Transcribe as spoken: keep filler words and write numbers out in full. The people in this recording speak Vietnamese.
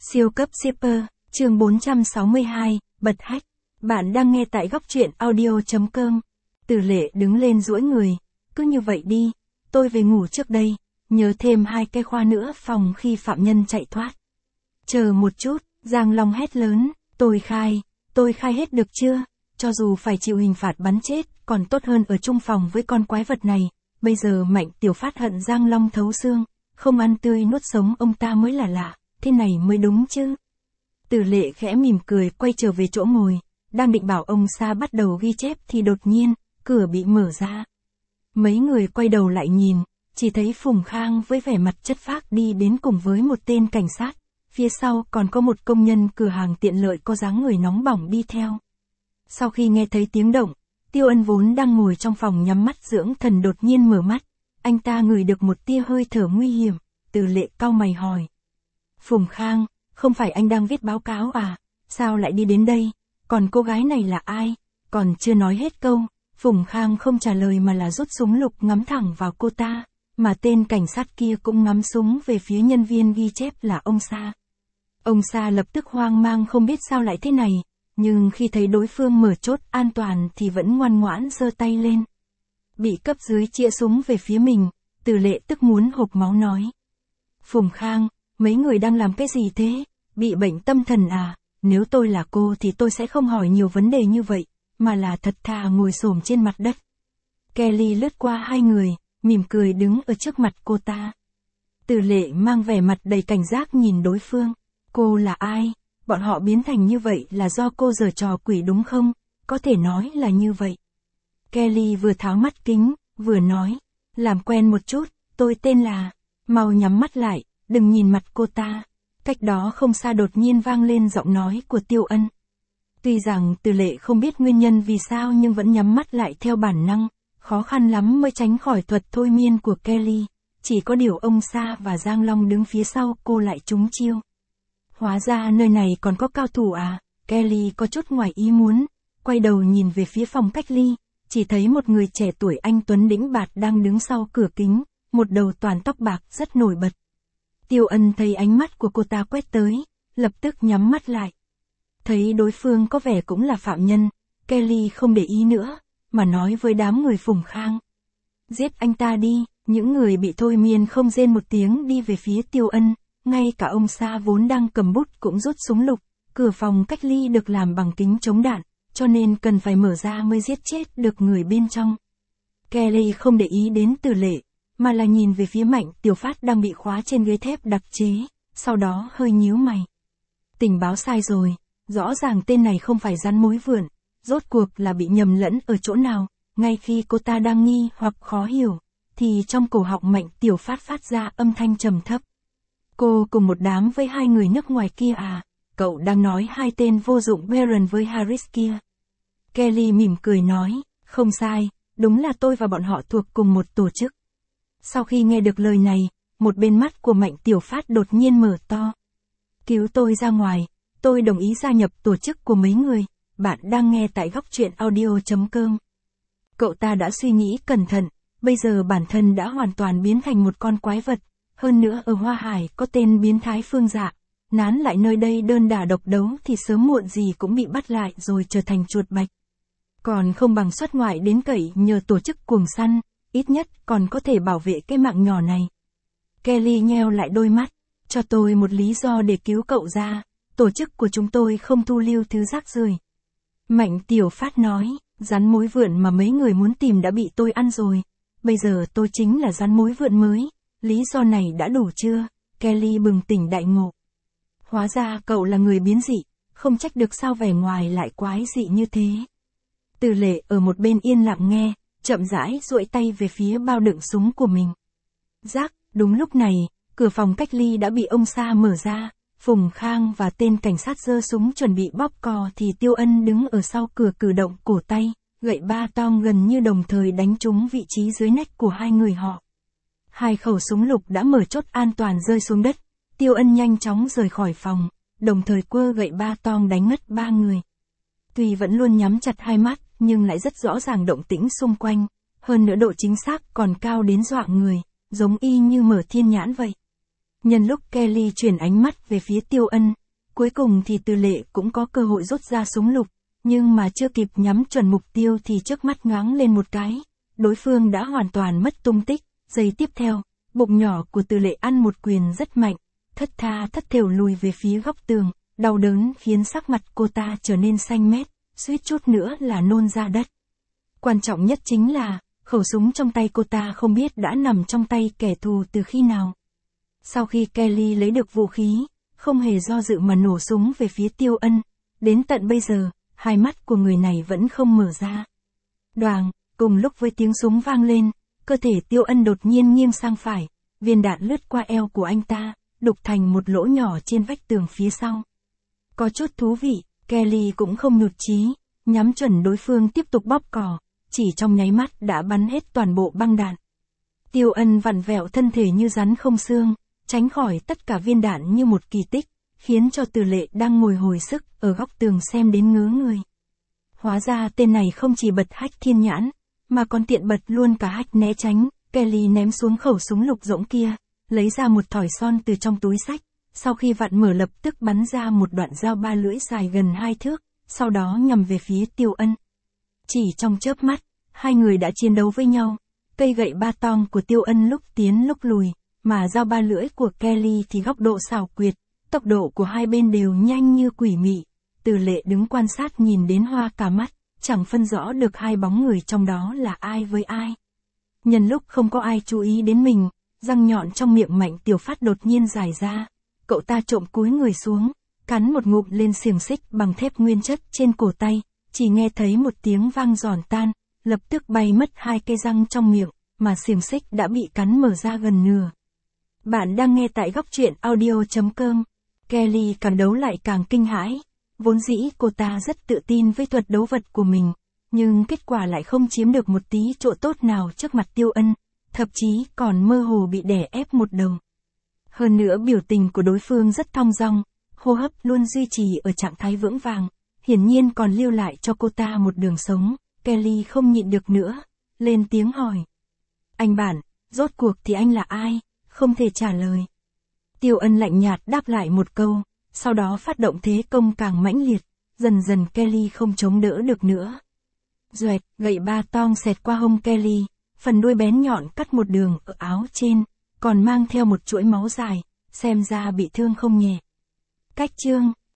Siêu cấp shipper, chương bốn trăm sáu mươi hai, bật hack. Bạn đang nghe tại góc truyện audio chấm com. Từ Lệ đứng lên duỗi người, cứ như vậy đi, tôi về ngủ trước đây, nhớ thêm hai cái khoa nữa phòng khi phạm nhân chạy thoát. Chờ một chút, Giang Long hét lớn, tôi khai, tôi khai hết được chưa, cho dù phải chịu hình phạt bắn chết, còn tốt hơn ở chung phòng với con quái vật này. Bây giờ Mạnh Tiểu Phát hận Giang Long thấu xương, không ăn tươi nuốt sống ông ta mới là lạ, thế này mới đúng chứ. Từ Lệ khẽ mỉm cười quay trở về chỗ ngồi, đang định bảo ông Sa bắt đầu ghi chép thì đột nhiên, cửa bị mở ra. Mấy người quay đầu lại nhìn, chỉ thấy Phùng Khang với vẻ mặt chất phác đi đến cùng với một tên cảnh sát, phía sau còn có một công nhân cửa hàng tiện lợi có dáng người nóng bỏng đi theo. Sau khi nghe thấy tiếng động, Tiêu Ân vốn đang ngồi trong phòng nhắm mắt dưỡng thần đột nhiên mở mắt, anh ta ngửi được một tia hơi thở nguy hiểm, Từ Lệ cau mày hỏi. Phùng Khang, không phải anh đang viết báo cáo à, sao lại đi đến đây, còn cô gái này là ai, còn chưa nói hết câu, Phùng Khang không trả lời mà là rút súng lục ngắm thẳng vào cô ta, mà tên cảnh sát kia cũng ngắm súng về phía nhân viên ghi chép là ông Sa. Ông Sa lập tức hoang mang không biết sao lại thế này, nhưng khi thấy đối phương mở chốt an toàn thì vẫn ngoan ngoãn giơ tay lên. Bị cấp dưới chĩa súng về phía mình, Từ Lệ tức muốn hộc máu nói. Phùng Khang, mấy người đang làm cái gì thế, bị bệnh tâm thần à, nếu tôi là cô thì tôi sẽ không hỏi nhiều vấn đề như vậy, mà là thật thà ngồi xổm trên mặt đất. Kelly lướt qua hai người, mỉm cười đứng ở trước mặt cô ta. Từ Lệ mang vẻ mặt đầy cảnh giác nhìn đối phương, cô là ai, bọn họ biến thành như vậy là do cô giở trò quỷ đúng không, có thể nói là như vậy. Kelly vừa tháo mắt kính, vừa nói, làm quen một chút, tôi tên là, mau nhắm mắt lại, đừng nhìn mặt cô ta. Cách đó không xa đột nhiên vang lên giọng nói của Tiêu Ân. Tuy rằng Từ Lệ không biết nguyên nhân vì sao nhưng vẫn nhắm mắt lại theo bản năng, khó khăn lắm mới tránh khỏi thuật thôi miên của Kelly, chỉ có điều ông Sa và Giang Long đứng phía sau cô lại trúng chiêu. Hóa ra nơi này còn có cao thủ à, Kelly có chút ngoài ý muốn, quay đầu nhìn về phía phòng cách ly, chỉ thấy một người trẻ tuổi anh tuấn đĩnh bạt đang đứng sau cửa kính, một đầu toàn tóc bạc rất nổi bật. Tiêu Ân thấy ánh mắt của cô ta quét tới, lập tức nhắm mắt lại. Thấy đối phương có vẻ cũng là phạm nhân, Kelly không để ý nữa, mà nói với đám người Phùng Khang. Giết anh ta đi, những người bị thôi miên không rên một tiếng đi về phía Tiêu Ân, ngay cả ông Sa vốn đang cầm bút cũng rút súng lục, cửa phòng cách ly được làm bằng kính chống đạn, cho nên cần phải mở ra mới giết chết được người bên trong. Kelly không để ý đến Từ Lệ, mà là nhìn về phía Mạnh Tiểu Phát đang bị khóa trên ghế thép đặc chế, sau đó hơi nhíu mày. Tình báo sai rồi, rõ ràng tên này không phải rắn mối vượn, rốt cuộc là bị nhầm lẫn ở chỗ nào, ngay khi cô ta đang nghi hoặc khó hiểu, thì trong cổ họng Mạnh Tiểu Phát phát ra âm thanh trầm thấp. Cô cùng một đám với hai người nước ngoài kia à, cậu đang nói hai tên vô dụng Baron với Harris kia. Kelly mỉm cười nói, không sai, đúng là tôi và bọn họ thuộc cùng một tổ chức. Sau khi nghe được lời này, một bên mắt của Mạnh Tiểu Phát đột nhiên mở to. Cứu tôi ra ngoài, tôi đồng ý gia nhập tổ chức của mấy người, bạn đang nghe tại góc truyện audio chấm com. Cậu ta đã suy nghĩ cẩn thận, bây giờ bản thân đã hoàn toàn biến thành một con quái vật, hơn nữa ở Hoa Hải có tên biến thái Phương Dạ, nán lại nơi đây đơn đả độc đấu thì sớm muộn gì cũng bị bắt lại rồi trở thành chuột bạch. Còn không bằng xuất ngoại đến cậy nhờ tổ chức cuồng săn, ít nhất còn có thể bảo vệ cái mạng nhỏ này. Kelly nheo lại đôi mắt, cho tôi một lý do để cứu cậu ra, tổ chức của chúng tôi không thu lưu thứ rác rưởi. Mạnh Tiểu Phát nói, rắn mối vượn mà mấy người muốn tìm đã bị tôi ăn rồi, bây giờ tôi chính là rắn mối vượn mới, lý do này đã đủ chưa? Kelly bừng tỉnh đại ngộ. Hóa ra cậu là người biến dị, không trách được sao vẻ ngoài lại quái dị như thế. Từ Lệ ở một bên yên lặng nghe, chậm rãi duỗi tay về phía bao đựng súng của mình. Rắc, đúng lúc này, cửa phòng cách ly đã bị ông Sa mở ra, Phùng Khang và tên cảnh sát giơ súng chuẩn bị bóp cò thì Tiêu Ân đứng ở sau cửa cử động cổ tay, gậy ba tong gần như đồng thời đánh trúng vị trí dưới nách của hai người họ. Hai khẩu súng lục đã mở chốt an toàn rơi xuống đất, Tiêu Ân nhanh chóng rời khỏi phòng, đồng thời quơ gậy ba tong đánh ngất ba người. Tuy vẫn luôn nhắm chặt hai mắt, nhưng lại rất rõ ràng động tĩnh xung quanh, hơn nữa độ chính xác còn cao đến dọa người, giống y như mở thiên nhãn vậy. Nhân lúc Kelly chuyển ánh mắt về phía Tiêu Ân, cuối cùng thì Từ Lệ cũng có cơ hội rút ra súng lục, nhưng mà chưa kịp nhắm chuẩn mục tiêu thì trước mắt nhoáng lên một cái, đối phương đã hoàn toàn mất tung tích. Giây tiếp theo, bụng nhỏ của Từ Lệ ăn một quyền rất mạnh, thất tha thất thểu lùi về phía góc tường, đau đớn khiến sắc mặt cô ta trở nên xanh mét, suýt chút nữa là nôn ra đất. Quan trọng nhất chính là, khẩu súng trong tay cô ta không biết đã nằm trong tay kẻ thù từ khi nào. Sau khi Kelly lấy được vũ khí, không hề do dự mà nổ súng về phía Tiêu Ân, đến tận bây giờ, hai mắt của người này vẫn không mở ra. Đoàng, cùng lúc với tiếng súng vang lên, cơ thể Tiêu Ân đột nhiên nghiêng sang phải, viên đạn lướt qua eo của anh ta, đục thành một lỗ nhỏ trên vách tường phía sau. Có chút thú vị, Kelly cũng không nhụt chí, nhắm chuẩn đối phương tiếp tục bóp cò, chỉ trong nháy mắt đã bắn hết toàn bộ băng đạn. Tiêu Ân vặn vẹo thân thể như rắn không xương, tránh khỏi tất cả viên đạn như một kỳ tích, khiến cho Từ Lệ đang ngồi hồi sức ở góc tường xem đến ngớ người. Hóa ra tên này không chỉ bật hách thiên nhãn, mà còn tiện bật luôn cả hách né tránh. Kelly ném xuống khẩu súng lục rỗng kia, lấy ra một thỏi son từ trong túi xách, sau khi vặn mở lập tức bắn ra một đoạn dao ba lưỡi dài gần hai thước, sau đó nhằm về phía Tiêu Ân. Chỉ trong chớp mắt, hai người đã chiến đấu với nhau, cây gậy ba tong của Tiêu Ân lúc tiến lúc lùi, mà dao ba lưỡi của Kelly thì góc độ xảo quyệt, tốc độ của hai bên đều nhanh như quỷ mị. Từ Lệ đứng quan sát nhìn đến hoa cả mắt, chẳng phân rõ được hai bóng người trong đó là ai với ai. Nhân lúc không có ai chú ý đến mình, răng nhọn trong miệng Mạnh Tiểu Phát đột nhiên dài ra, cậu ta trộm cúi người xuống, cắn một ngụm lên xiềng xích bằng thép nguyên chất trên cổ tay, chỉ nghe thấy một tiếng vang giòn tan, lập tức bay mất hai cây răng trong miệng, mà xiềng xích đã bị cắn mở ra gần nửa. Bạn đang nghe tại góc truyện audio chấm com. Kelly càng đấu lại càng kinh hãi, vốn dĩ cô ta rất tự tin với thuật đấu vật của mình, nhưng kết quả lại không chiếm được một tí chỗ tốt nào trước mặt Tiêu Ân, thậm chí còn mơ hồ bị đè ép một đầu. Hơn nữa biểu tình của đối phương rất thong dong, hô hấp luôn duy trì ở trạng thái vững vàng, hiển nhiên còn lưu lại cho cô ta một đường sống. Kelly không nhịn được nữa, lên tiếng hỏi. Anh Bản, rốt cuộc thì anh là ai? Không thể trả lời. Tiêu Ân lạnh nhạt đáp lại một câu, sau đó phát động thế công càng mãnh liệt, dần dần Kelly không chống đỡ được nữa. Duệt, gậy ba tong xẹt qua hông Kelly, phần đuôi bén nhọn cắt một đường ở áo trên, còn mang theo một chuỗi máu dài, xem ra bị thương không nhẹ. Cách chương